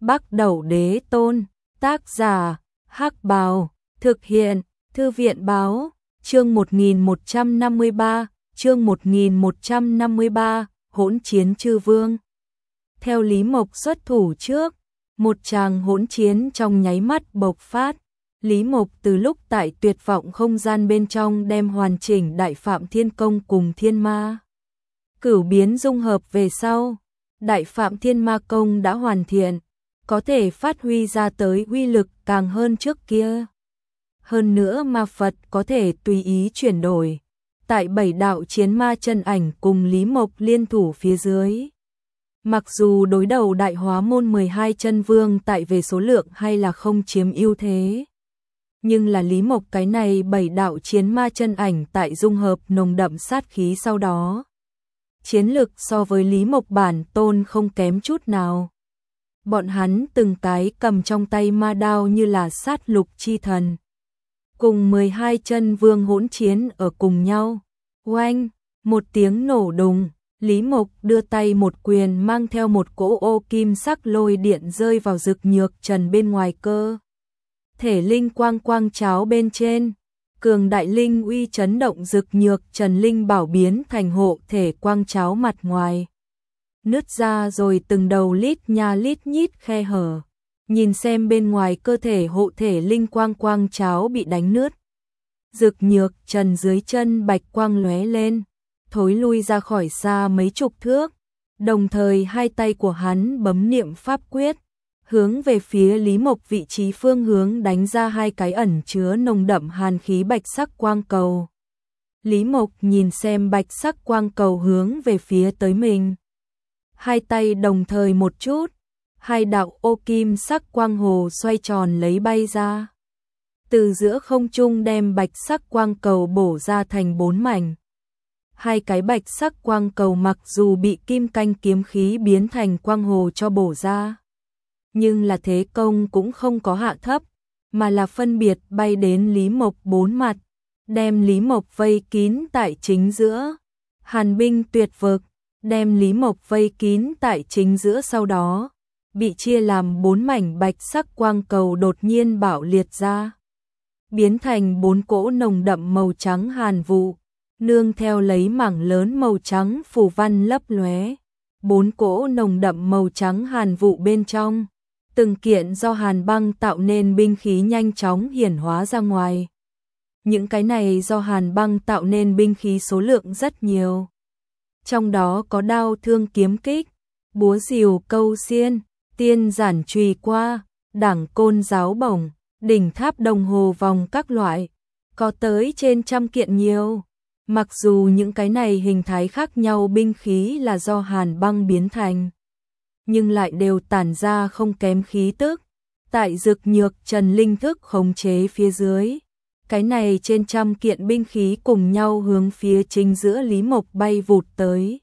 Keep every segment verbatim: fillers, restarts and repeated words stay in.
Bắc Đẩu Đế Tôn, tác giả, Hắc Bào, thực hiện, Thư viện Báo, chương một nghìn một trăm năm mươi ba, chương một nghìn một trăm năm mươi ba, hỗn chiến chư vương. Theo Lý Mộc xuất thủ trước, một tràng hỗn chiến trong nháy mắt bộc phát. Lý Mộc từ lúc tại tuyệt vọng không gian bên trong đem hoàn chỉnh Đại Phạm Thiên Công cùng Thiên Ma Cửu biến dung hợp về sau, Đại Phạm Thiên Ma Công đã hoàn thiện, có thể phát huy ra tới uy lực càng hơn trước kia. Hơn nữa ma Phật có thể tùy ý chuyển đổi, tại bảy đạo chiến ma chân ảnh cùng Lý Mộc liên thủ phía dưới. Mặc dù đối đầu Đại Hóa Môn mười hai chân vương tại về số lượng hay là không chiếm ưu thế, nhưng là Lý Mộc cái này bảy đạo chiến ma chân ảnh tại dung hợp nồng đậm sát khí sau đó. Chiến lực so với Lý Mộc bản tôn không kém chút nào. Bọn hắn từng cái cầm trong tay ma đao như là sát lục chi thần. Cùng mười hai chân vương hỗn chiến ở cùng nhau. Oanh, một tiếng nổ đùng, Lý Mộc đưa tay một quyền mang theo một cỗ ô kim sắc lôi điện rơi vào Dực Nhược Trần bên ngoài cơ thể linh quang quang cháo bên trên. Cường đại linh uy chấn động Dực Nhược Trần linh bảo biến thành hộ thể quang cháo mặt ngoài. Nứt ra rồi từng đầu lít nha lít nhít khe hở. Nhìn xem bên ngoài cơ thể hộ thể linh quang quang cháo bị đánh nứt. Dực Nhược Trần dưới chân bạch quang lóe lên, thối lui ra khỏi xa mấy chục thước. Đồng thời hai tay của hắn bấm niệm pháp quyết, hướng về phía Lý Mộc vị trí phương hướng đánh ra hai cái ẩn chứa nồng đậm hàn khí bạch sắc quang cầu. Lý Mộc nhìn xem bạch sắc quang cầu hướng về phía tới mình. Hai tay đồng thời một chút, hai đạo ô kim sắc quang hồ xoay tròn lấy bay ra. Từ giữa không trung đem bạch sắc quang cầu bổ ra thành bốn mảnh. Hai cái bạch sắc quang cầu mặc dù bị kim canh kiếm khí biến thành quang hồ cho bổ ra, nhưng là thế công cũng không có hạ thấp, mà là phân biệt bay đến Lý Mộc bốn mặt, đem Lý Mộc vây kín tại chính giữa. Hàn binh tuyệt vực, đem Lý Mộc vây kín tại chính giữa, sau đó bị chia làm bốn mảnh bạch sắc quang cầu đột nhiên bạo liệt ra, biến thành bốn cỗ nồng đậm màu trắng hàn vụ, nương theo lấy mảng lớn màu trắng phù văn lấp lóe. Bốn cỗ nồng đậm màu trắng hàn vụ bên trong, từng kiện do hàn băng tạo nên binh khí nhanh chóng hiển hóa ra ngoài. Những cái này do hàn băng tạo nên binh khí số lượng rất nhiều. Trong đó có đao thương kiếm kích, búa rìu câu xiên, tiên giản chùy qua, đẳng côn giáo bổng, đỉnh tháp đồng hồ vòng các loại, có tới trên trăm kiện nhiều. Mặc dù những cái này hình thái khác nhau binh khí là do hàn băng biến thành, nhưng lại đều tản ra không kém khí tức. Tại Dực Nhược Trần linh thức khống chế phía dưới, cái này trên trăm kiện binh khí cùng nhau hướng phía chính giữa Lý Mộc bay vụt tới.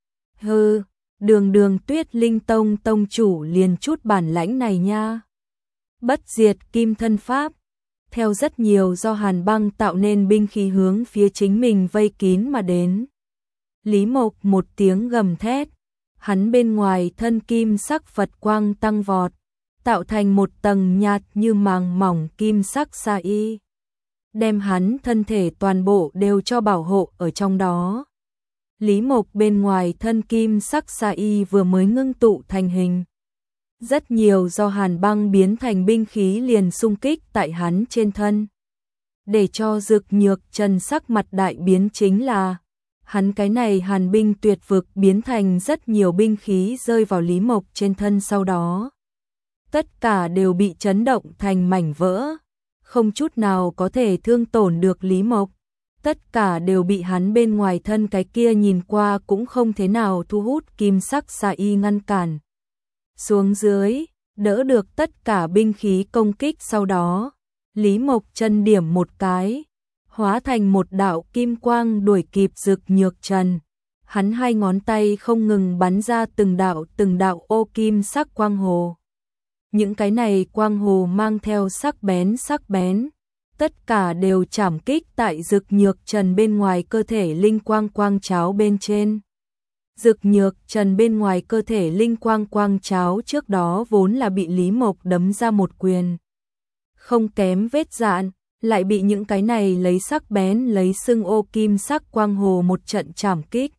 Hừ, đường đường Tuyết Linh Tông tông chủ liền chút bản lãnh này nha. Bất diệt kim thân pháp, theo rất nhiều do hàn băng tạo nên binh khí hướng phía chính mình vây kín mà đến. Lý Mộc một tiếng gầm thét, hắn bên ngoài thân kim sắc Phật quang tăng vọt, tạo thành một tầng nhạt như màng mỏng kim sắc sa y, đem hắn thân thể toàn bộ đều cho bảo hộ ở trong đó. Lý Mộc bên ngoài thân kim sắc sa y vừa mới ngưng tụ thành hình, rất nhiều do hàn băng biến thành binh khí liền xung kích tại hắn trên thân. Để cho Dực Nhược Trần sắc mặt đại biến chính là, hắn cái này hàn binh tuyệt vực biến thành rất nhiều binh khí rơi vào Lý Mộc trên thân, sau đó tất cả đều bị chấn động thành mảnh vỡ, không chút nào có thể thương tổn được Lý Mộc. Tất cả đều bị hắn bên ngoài thân cái kia nhìn qua cũng không thế nào thu hút kim sắc sa y ngăn cản xuống dưới, đỡ được tất cả binh khí công kích. Sau đó Lý Mộc chân điểm một cái, hóa thành một đạo kim quang đuổi kịp Dực Nhược Trần. Hắn hai ngón tay không ngừng bắn ra từng đạo từng đạo ô kim sắc quang hồ. Những cái này quang hồ mang theo sắc bén sắc bén, tất cả đều chảm kích tại Dực Nhược Trần bên ngoài cơ thể linh quang quang cháo bên trên. Dực Nhược Trần bên ngoài cơ thể linh quang quang cháo trước đó vốn là bị Lý Mộc đấm ra một quyền. Không kém vết dạn, lại bị những cái này lấy sắc bén lấy sưng ô kim sắc quang hồ một trận chảm kích.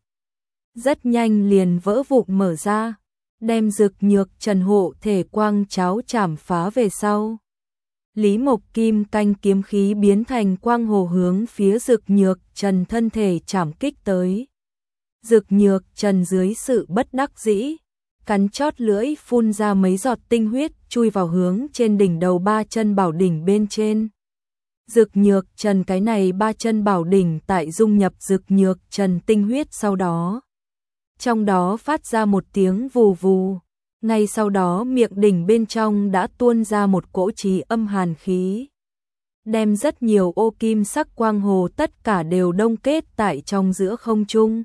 Rất nhanh liền vỡ vụn mở ra, đem Dực Nhược Trần hộ thể quang cháo chảm phá về sau. Lý Mộc kim canh kiếm khí biến thành quang hồ hướng phía Dực Nhược Trần thân thể chảm kích tới. Dực Nhược Trần dưới sự bất đắc dĩ, cắn chót lưỡi phun ra mấy giọt tinh huyết chui vào hướng trên đỉnh đầu ba chân bảo đỉnh bên trên. Dực Nhược Trần cái này ba chân bảo đỉnh tại dung nhập Dực Nhược Trần tinh huyết sau đó. Trong đó phát ra một tiếng vù vù, ngay sau đó miệng đỉnh bên trong đã tuôn ra một cỗ trí âm hàn khí. Đem rất nhiều ô kim sắc quang hồ tất cả đều đông kết tại trong giữa không trung.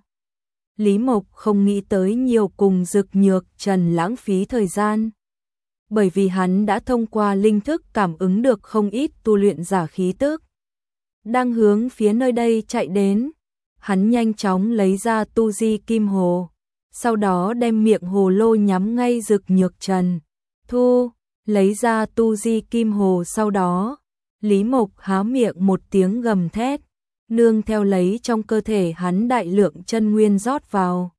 Lý Mộc không nghĩ tới nhiều cùng Dực Nhược Trần lãng phí thời gian. Bởi vì hắn đã thông qua linh thức cảm ứng được không ít tu luyện giả khí tức. Đang hướng phía nơi đây chạy đến, hắn nhanh chóng lấy ra tu di kim hồ. Sau đó đem miệng hồ lô nhắm ngay Dực Nhược Trần. Thu, lấy ra tu di kim hồ sau đó. Lý Mộc há miệng một tiếng gầm thét. Nương theo lấy trong cơ thể hắn đại lượng chân nguyên rót vào.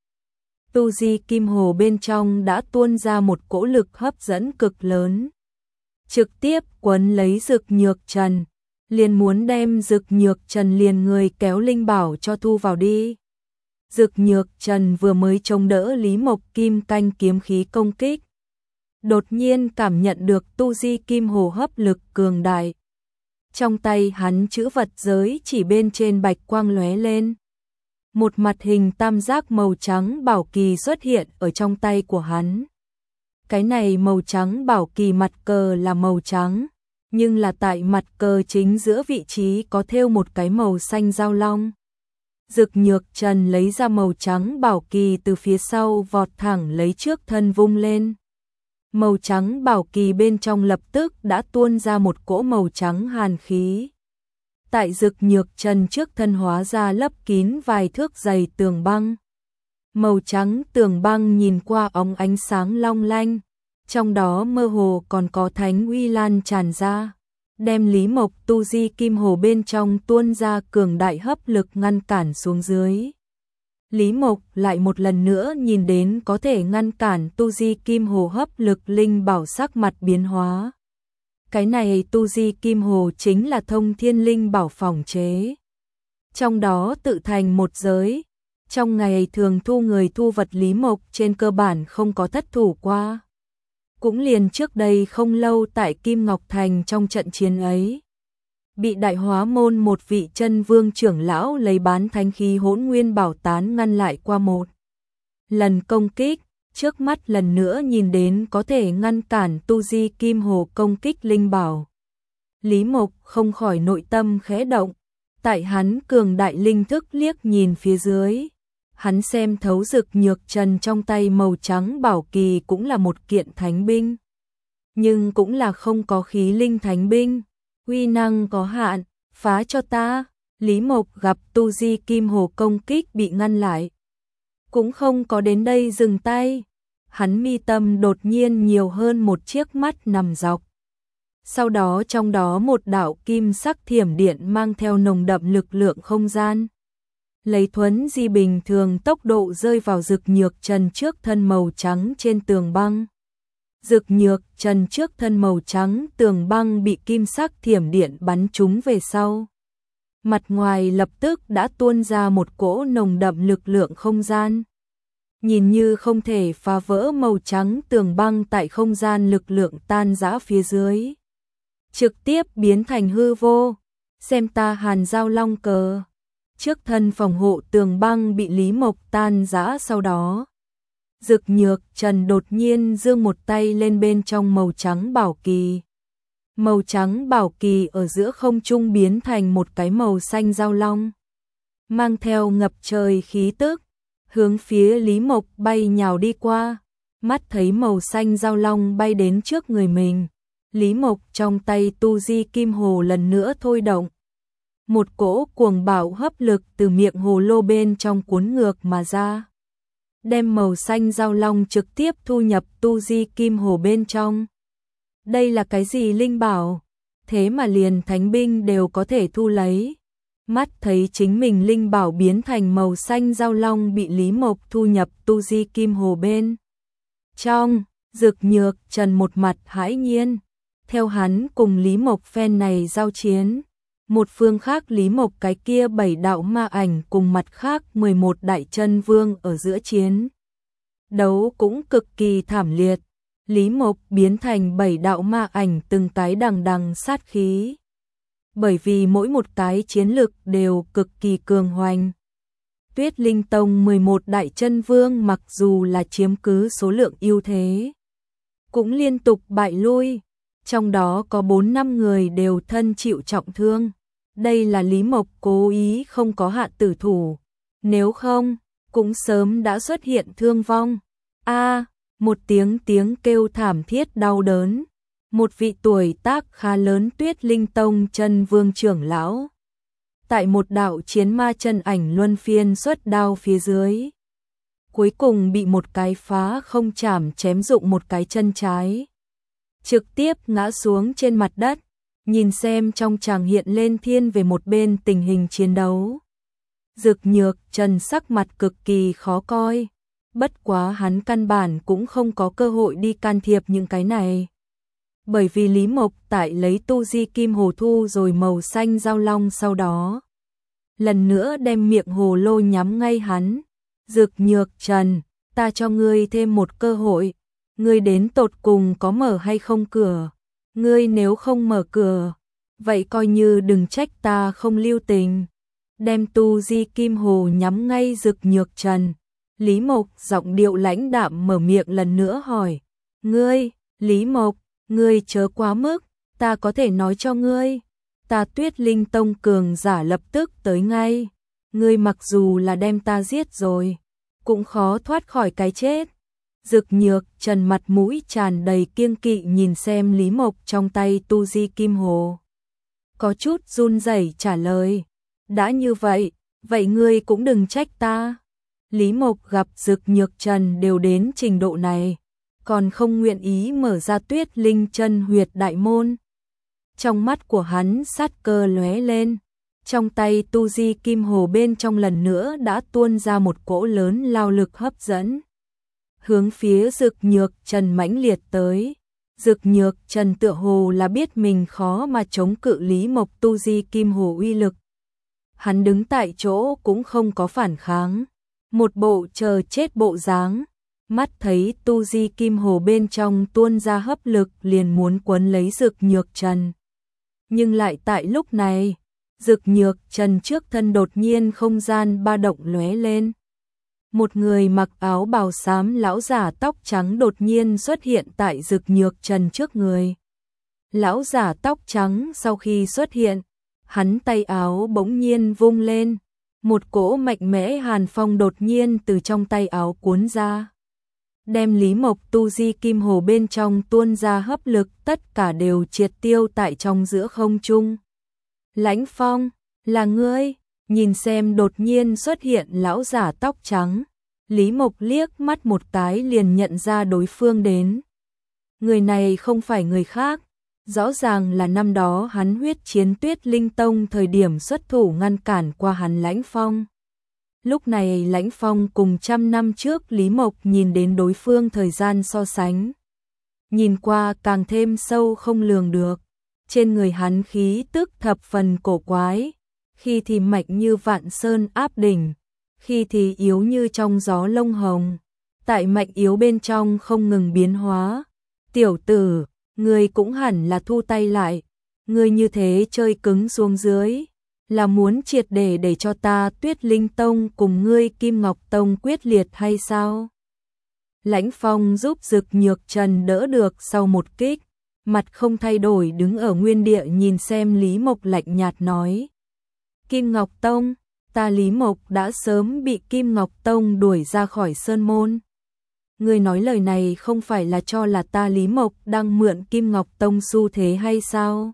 Tu di kim hồ bên trong đã tuôn ra một cỗ lực hấp dẫn cực lớn. Trực tiếp quấn lấy Dực Nhược Trần, liền muốn đem Dực Nhược Trần liền người kéo linh bảo cho thu vào đi. Dực Nhược Trần vừa mới chống đỡ Lý Mộc kim canh kiếm khí công kích. Đột nhiên cảm nhận được tu di kim hồ hấp lực cường đại. Trong tay hắn chữ vật giới chỉ bên trên bạch quang lóe lên. Một mặt hình tam giác màu trắng bảo kỳ xuất hiện ở trong tay của hắn. Cái này màu trắng bảo kỳ mặt cờ là màu trắng, nhưng là tại mặt cờ chính giữa vị trí có thêu một cái màu xanh dao long. Dực Nhược Trần lấy ra màu trắng bảo kỳ từ phía sau vọt thẳng lấy trước thân vung lên. Màu trắng bảo kỳ bên trong lập tức đã tuôn ra một cỗ màu trắng hàn khí. Tại Dực Nhược Trần trước thân hóa ra lấp kín vài thước dày tường băng. Màu trắng tường băng nhìn qua óng ánh sáng long lanh, trong đó mơ hồ còn có thánh uy lan tràn ra, đem Lý Mộc tu di kim hồ bên trong tuôn ra cường đại hấp lực ngăn cản xuống dưới. Lý Mộc lại một lần nữa nhìn đến có thể ngăn cản tu di kim hồ hấp lực linh bảo sắc mặt biến hóa. Cái này tu di kim hồ chính là thông thiên linh bảo phòng chế. Trong đó tự thành một giới. Trong ngày thường thu người thu vật Lý Mộc trên cơ bản không có thất thủ qua. Cũng liền trước đây không lâu tại Kim Ngọc Thành trong trận chiến ấy. Bị Đại Hóa Môn một vị chân vương trưởng lão lấy bán thánh khí hỗn nguyên bảo tán ngăn lại qua một lần công kích. Trước mắt lần nữa nhìn đến có thể ngăn cản tu di kim hồ công kích linh bảo. Lý Mộc không khỏi nội tâm khẽ động, tại hắn cường đại linh thức liếc nhìn phía dưới. Hắn xem thấu Dực Nhược Trần trong tay màu trắng bảo kỳ cũng là một kiện thánh binh. Nhưng cũng là không có khí linh thánh binh, uy năng có hạn, phá cho ta. Lý Mộc gặp tu di kim hồ công kích bị ngăn lại. Cũng không có đến đây dừng tay. Hắn mi tâm đột nhiên nhiều hơn một chiếc mắt nằm dọc. Sau đó trong đó một đạo kim sắc thiểm điện mang theo nồng đậm lực lượng không gian. Lấy thuấn di bình thường tốc độ rơi vào Dực Nhược Trần trước thân màu trắng trên tường băng. Dực Nhược Trần trước thân màu trắng tường băng bị kim sắc thiểm điện bắn trúng về sau. Mặt ngoài lập tức đã tuôn ra một cỗ nồng đậm lực lượng không gian. Nhìn như không thể phá vỡ màu trắng tường băng tại không gian lực lượng tan rã phía dưới. Trực tiếp biến thành hư vô, xem ta hàn giao long cờ. Trước thân phòng hộ tường băng bị Lý Mộc tan rã sau đó. Dực Nhược Trần đột nhiên giương một tay lên bên trong màu trắng bảo kỳ. Màu trắng bảo kỳ ở giữa không trung biến thành một cái màu xanh giao long. Mang theo ngập trời khí tức. Hướng phía Lý Mộc bay nhào đi qua, mắt thấy màu xanh giao long bay đến trước người mình. Lý Mộc trong tay tu di kim hồ lần nữa thôi động. Một cỗ cuồng bạo hấp lực từ miệng hồ lô bên trong cuốn ngược mà ra. đem màu xanh giao long trực tiếp thu nhập tu di kim hồ bên trong. Đây là cái gì linh bảo? Thế mà liền thánh binh đều có thể thu lấy. Mắt thấy chính mình linh bảo biến thành màu xanh giao long bị Lý Mộc thu nhập tu di kim hồ bên trong, Dực Nhược Trần một mặt hãi nhiên. Theo hắn cùng Lý Mộc phen này giao chiến, một phương khác Lý Mộc cái kia bảy đạo ma ảnh cùng mặt khác mười một đại chân vương ở giữa chiến đấu cũng cực kỳ thảm liệt. Lý Mộc biến thành bảy đạo ma ảnh từng cái đằng đằng sát khí. Bởi vì mỗi một cái chiến lực đều cực kỳ cường hoành. Tuyết Linh Tông mười một đại chân vương mặc dù là chiếm cứ số lượng ưu thế, cũng liên tục bại lui, trong đó có bốn năm người đều thân chịu trọng thương. Đây là Lý Mộc cố ý không có hạ tử thủ, nếu không, cũng sớm đã xuất hiện thương vong. A, một tiếng tiếng kêu thảm thiết đau đớn. Một vị tuổi tác khá lớn Tuyết Linh Tông chân vương trưởng lão, tại một đạo chiến ma chân ảnh luân phiên xuất đao phía dưới, cuối cùng bị một cái phá không chảm chém dụng một cái chân trái, trực tiếp ngã xuống trên mặt đất. Nhìn xem trong tràng hiện lên thiên về một bên tình hình chiến đấu, Dực Nhược Trần sắc mặt cực kỳ khó coi, bất quá hắn căn bản cũng không có cơ hội đi can thiệp những cái này. Bởi vì Lý Mộc tại lấy tu di kim hồ thu rồi màu xanh giao long sau đó, lần nữa đem miệng hồ lô nhắm ngay hắn. Dực Nhược Trần, ta cho ngươi thêm một cơ hội, ngươi đến tột cùng có mở hay không cửa? Ngươi nếu không mở cửa, vậy coi như đừng trách ta không lưu tình. Đem tu di kim hồ nhắm ngay Dực Nhược Trần, Lý Mộc giọng điệu lãnh đạm mở miệng lần nữa hỏi. Ngươi, Lý Mộc, ngươi chớ quá mức, ta có thể nói cho ngươi, ta Tuyết Linh Tông cường giả lập tức tới ngay. Ngươi mặc dù là đem ta giết rồi, cũng khó thoát khỏi cái chết. Dực Nhược Trần mặt mũi tràn đầy kiêng kỵ nhìn xem Lý Mộc trong tay tu di kim hồ, có chút run rẩy trả lời. Đã như vậy, vậy ngươi cũng đừng trách ta. Lý Mộc gặp Dực Nhược Trần đều đến trình độ này, còn không nguyện ý mở ra Tuyết Linh chân huyệt đại môn. Trong mắt của hắn sát cơ lóe lên, trong tay tu di kim hồ bên trong lần nữa đã tuôn ra một cỗ lớn lao lực hấp dẫn, hướng phía Dực Nhược Trần mãnh liệt tới. Dực Nhược Trần tựa hồ là biết mình khó mà chống cự Lý Mộc tu di kim hồ uy lực. Hắn đứng tại chỗ cũng không có phản kháng, một bộ chờ chết bộ dáng. Mắt thấy tu di kim hồ bên trong tuôn ra hấp lực liền muốn quấn lấy Dực Nhược Trần. Nhưng lại tại lúc này, Dực Nhược Trần trước thân đột nhiên không gian ba động lóe lên. Một người mặc áo bào xám lão giả tóc trắng đột nhiên xuất hiện tại Dực Nhược Trần trước người. Lão giả tóc trắng sau khi xuất hiện, hắn tay áo bỗng nhiên vung lên, một cỗ mạnh mẽ hàn phong đột nhiên từ trong tay áo cuốn ra, đem Lý Mộc tu di kim hồ bên trong tuôn ra hấp lực tất cả đều triệt tiêu tại trong giữa không trung. Lãnh Phong, là ngươi? Nhìn xem đột nhiên xuất hiện lão giả tóc trắng, Lý Mộc liếc mắt một cái liền nhận ra đối phương đến. Người này không phải người khác, rõ ràng là năm đó hắn huyết chiến Tuyết Linh Tông thời điểm xuất thủ ngăn cản qua hắn Lãnh Phong. Lúc này Lãnh Phong cùng trăm năm trước Lý Mộc nhìn đến đối phương thời gian so sánh, nhìn qua càng thêm sâu không lường được. Trên người hắn khí tức thập phần cổ quái, khi thì mạnh như vạn sơn áp đỉnh, khi thì yếu như trong gió lông hồng, tại mạnh yếu bên trong không ngừng biến hóa. Tiểu tử, ngươi cũng hẳn là thu tay lại, ngươi như thế chơi cứng xuống dưới, là muốn triệt để để cho ta Tuyết Linh Tông cùng ngươi Kim Ngọc Tông quyết liệt hay sao? Lãnh Phong giúp Dực Nhược Trần đỡ được sau một kích, mặt không thay đổi đứng ở nguyên địa nhìn xem Lý Mộc lạnh nhạt nói. Kim Ngọc Tông, ta Lý Mộc đã sớm bị Kim Ngọc Tông đuổi ra khỏi sơn môn. Ngươi nói lời này không phải là cho là ta Lý Mộc đang mượn Kim Ngọc Tông xu thế hay sao?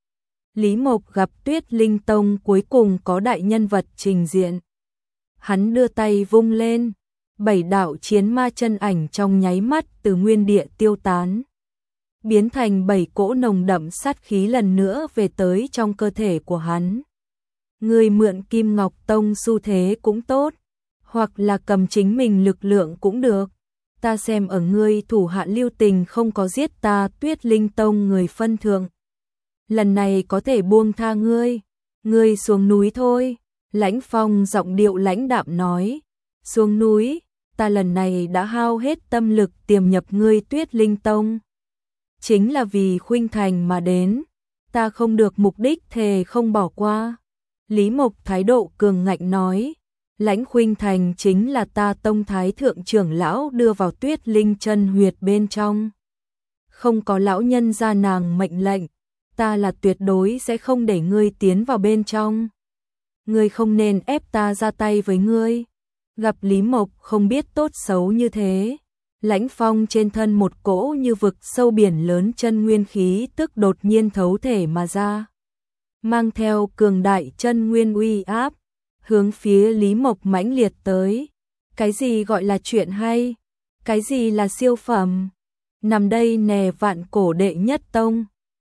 Lý Mộc gặp Tuyết Linh Tông cuối cùng có đại nhân vật trình diện. Hắn đưa tay vung lên, Bảy đạo chiến ma chân ảnh trong nháy mắt từ nguyên địa tiêu tán, biến thành bảy cỗ nồng đậm sát khí lần nữa về tới trong cơ thể của hắn. Ngươi mượn Kim Ngọc Tông xu thế cũng tốt, hoặc là cầm chính mình lực lượng cũng được. Ta xem ở ngươi thủ hạ lưu tình không có giết ta Tuyết Linh Tông người phân thượng. Lần này có thể buông tha ngươi, ngươi xuống núi thôi. Lãnh Phong giọng điệu lãnh đạm nói, xuống núi, ta lần này đã hao hết tâm lực tiềm nhập ngươi Tuyết Linh Tông. Chính là vì Khuynh Thành mà đến, ta không được mục đích thề không bỏ qua. Lý Mộc thái độ cường ngạnh nói, Lãnh Khuynh Thành chính là ta tông thái thượng trưởng lão đưa vào Tuyết Linh chân huyệt bên trong. Không có lão nhân ra nàng mệnh lệnh, ta là tuyệt đối sẽ không để ngươi tiến vào bên trong. Ngươi không nên ép ta ra tay với ngươi. Gặp Lý Mộc không biết tốt xấu như thế, Lãnh Phong trên thân một cỗ như vực sâu biển lớn chân nguyên khí tức đột nhiên thấu thể mà ra, mang theo cường đại chân nguyên uy áp, hướng phía Lý Mộc mãnh liệt tới. Cái gì gọi là chuyện hay? Cái gì là siêu phẩm? Nằm đây nè vạn cổ đệ nhất tông.